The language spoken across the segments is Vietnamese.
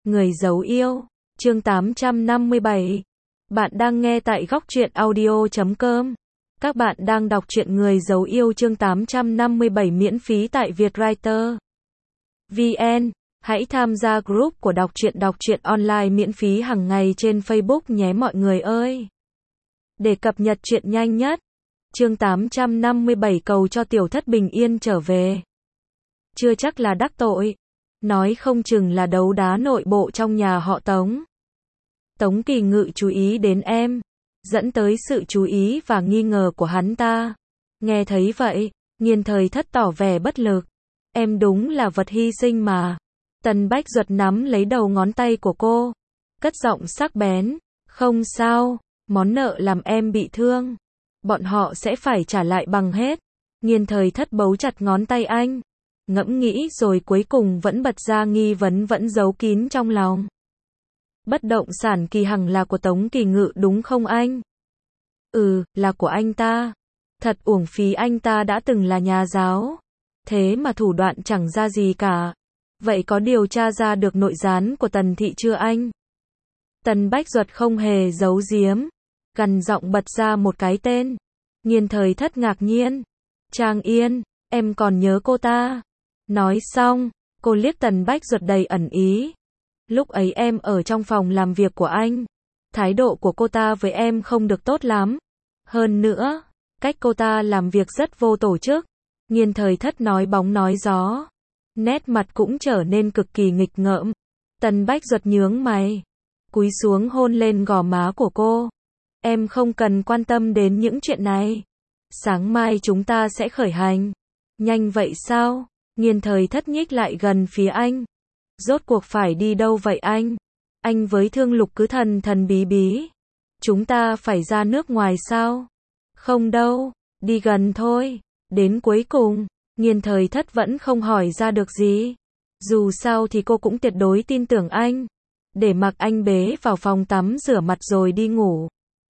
Người dấu yêu, chương 857. Bạn đang nghe tại góc truyện audio.com. Các bạn đang đọc truyện Người dấu yêu chương 857 miễn phí tại Vietwriter VN. Hãy tham gia group của đọc truyện online miễn phí hàng ngày trên Facebook nhé mọi người ơi. Để cập nhật truyện nhanh nhất. Chương 857 cầu cho tiểu thất bình yên trở về. Chưa chắc là đắc tội. Nói không chừng là đấu đá nội bộ trong nhà họ Tống. Tống Kỳ Ngự chú ý đến em, dẫn tới sự chú ý và nghi ngờ của hắn ta. Nghe thấy vậy, Nghiên Thời Thất tỏ vẻ bất lực. Em đúng là vật hy sinh mà. Tần Bách Duật nắm lấy đầu ngón tay của cô, cất giọng sắc bén. Không sao, món nợ làm em bị thương, bọn họ sẽ phải trả lại bằng hết. Nghiên Thời Thất bấu chặt ngón tay anh, ngẫm nghĩ rồi cuối cùng vẫn bật ra nghi vấn vẫn giấu kín trong lòng. Bất động sản Kỳ Hằng là của Tống Kỳ Ngự đúng không anh? Ừ, là của anh ta. Thật uổng phí anh ta đã từng là nhà giáo. Thế mà thủ đoạn chẳng ra gì cả. Vậy có điều tra ra được nội gián của Tần thị chưa anh? Tần Bách Duật không hề giấu giếm, gằn giọng bật ra một cái tên. Nghiên Thời Thất ngạc nhiên. Trang Yên, em còn nhớ cô ta. Nói xong, cô liếc Tần Bách Duật đầy ẩn ý. Lúc ấy em ở trong phòng làm việc của anh. Thái độ của cô ta với em không được tốt lắm. Hơn nữa, cách cô ta làm việc rất vô tổ chức. Nghiên Thời Thất nói bóng nói gió. Nét mặt cũng trở nên cực kỳ nghịch ngợm. Tần Bách Duật nhướng mày, cúi xuống hôn lên gò má của cô. Em không cần quan tâm đến những chuyện này. Sáng mai chúng ta sẽ khởi hành. Nhanh vậy sao? Nghiên Thời Thất nhích lại gần phía anh. Rốt cuộc phải đi đâu vậy anh? Anh với Thương Lục cứ thần thần bí bí. Chúng ta phải ra nước ngoài sao? Không đâu, đi gần thôi. Đến cuối cùng, Nghiên Thời Thất vẫn không hỏi ra được gì. Dù sao thì cô cũng tuyệt đối tin tưởng anh. Để mặc anh bế vào phòng tắm rửa mặt rồi đi ngủ.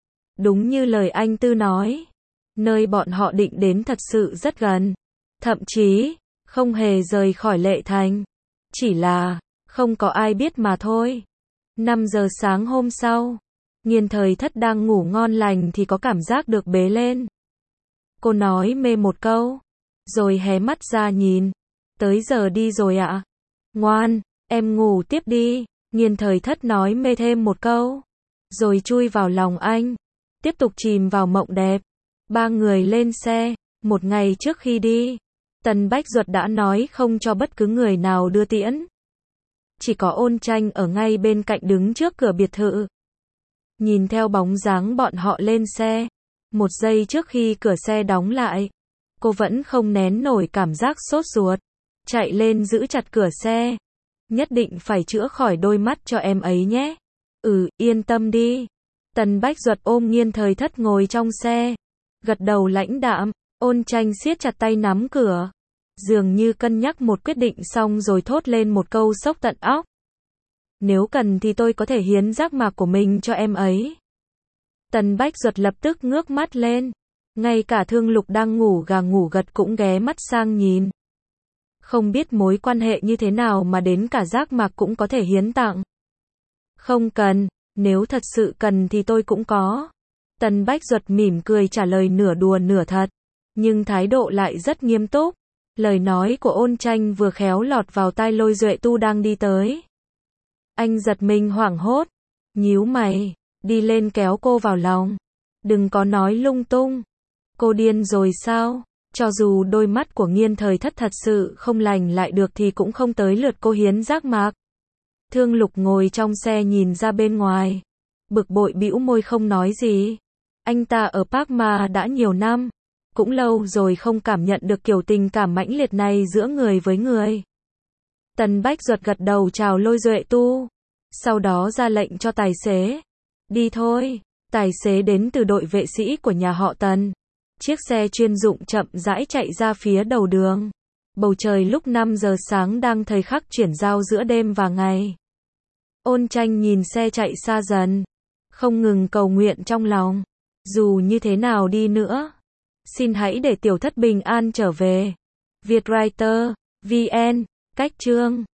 Đúng như lời anh Tư nói, nơi bọn họ định đến thật sự rất gần. Thậm chí, không hề rời khỏi Lệ Thành. Chỉ là, không có ai biết mà thôi. 5 giờ sáng hôm sau, Nghiên Thời Thất đang ngủ ngon lành thì có cảm giác được bế lên. Cô nói mê một câu, rồi hé mắt ra nhìn. Tới giờ đi rồi ạ. Ngoan, em ngủ tiếp đi. Nghiên Thời Thất nói mê thêm một câu, rồi chui vào lòng anh, tiếp tục chìm vào mộng đẹp. Ba người lên xe. Một ngày trước khi đi, Tần Bách Duật đã nói không cho bất cứ người nào đưa tiễn. Chỉ có Ôn Tranh ở ngay bên cạnh đứng trước cửa biệt thự. Nhìn theo bóng dáng bọn họ lên xe, một giây trước khi cửa xe đóng lại, cô vẫn không nén nổi cảm giác sốt ruột. Chạy lên giữ chặt cửa xe. Nhất định phải chữa khỏi đôi mắt cho em ấy nhé. Ừ, yên tâm đi. Tần Bách Duật ôm Nghiên Thời Thất ngồi trong xe, gật đầu lãnh đạm. Ôn Tranh siết chặt tay nắm cửa, dường như cân nhắc một quyết định xong rồi thốt lên một câu sốc tận óc. Nếu cần thì tôi có thể hiến giác mạc của mình cho em ấy. Tần Bách Duật lập tức ngước mắt lên. Ngay cả Thương Lục đang ngủ gà ngủ gật cũng ghé mắt sang nhìn. Không biết mối quan hệ như thế nào mà đến cả giác mạc cũng có thể hiến tặng. Không cần, nếu thật sự cần thì tôi cũng có. Tần Bách Duật mỉm cười trả lời nửa đùa nửa thật, nhưng thái độ lại rất nghiêm túc. Lời nói của Ôn Tranh vừa khéo lọt vào tai Lôi Duệ Tu đang đi tới. Anh giật mình hoảng hốt, nhíu mày, đi lên kéo cô vào lòng. Đừng có nói lung tung. Cô điên rồi sao? Cho dù đôi mắt của Nghiên Thời Thất thật sự không lành lại được thì cũng không tới lượt cô hiến giác mạc. Thương Lục ngồi trong xe nhìn ra bên ngoài, bực bội bĩu môi không nói gì. Anh ta ở Park Ma đã nhiều năm, cũng lâu rồi không cảm nhận được kiểu tình cảm mãnh liệt này giữa người với người. Tần Bách Duật gật đầu chào Lôi Duệ Tu, sau đó ra lệnh cho tài xế. Đi thôi. Tài xế đến từ đội vệ sĩ của nhà họ Tần. Chiếc xe chuyên dụng chậm rãi chạy ra phía đầu đường. Bầu trời lúc 5 giờ sáng đang thời khắc chuyển giao giữa đêm và ngày. Ôn Tranh nhìn xe chạy xa dần, không ngừng cầu nguyện trong lòng. Dù như thế nào đi nữa, xin hãy để tiểu thất bình an trở về. Vietwriter VN, cách chương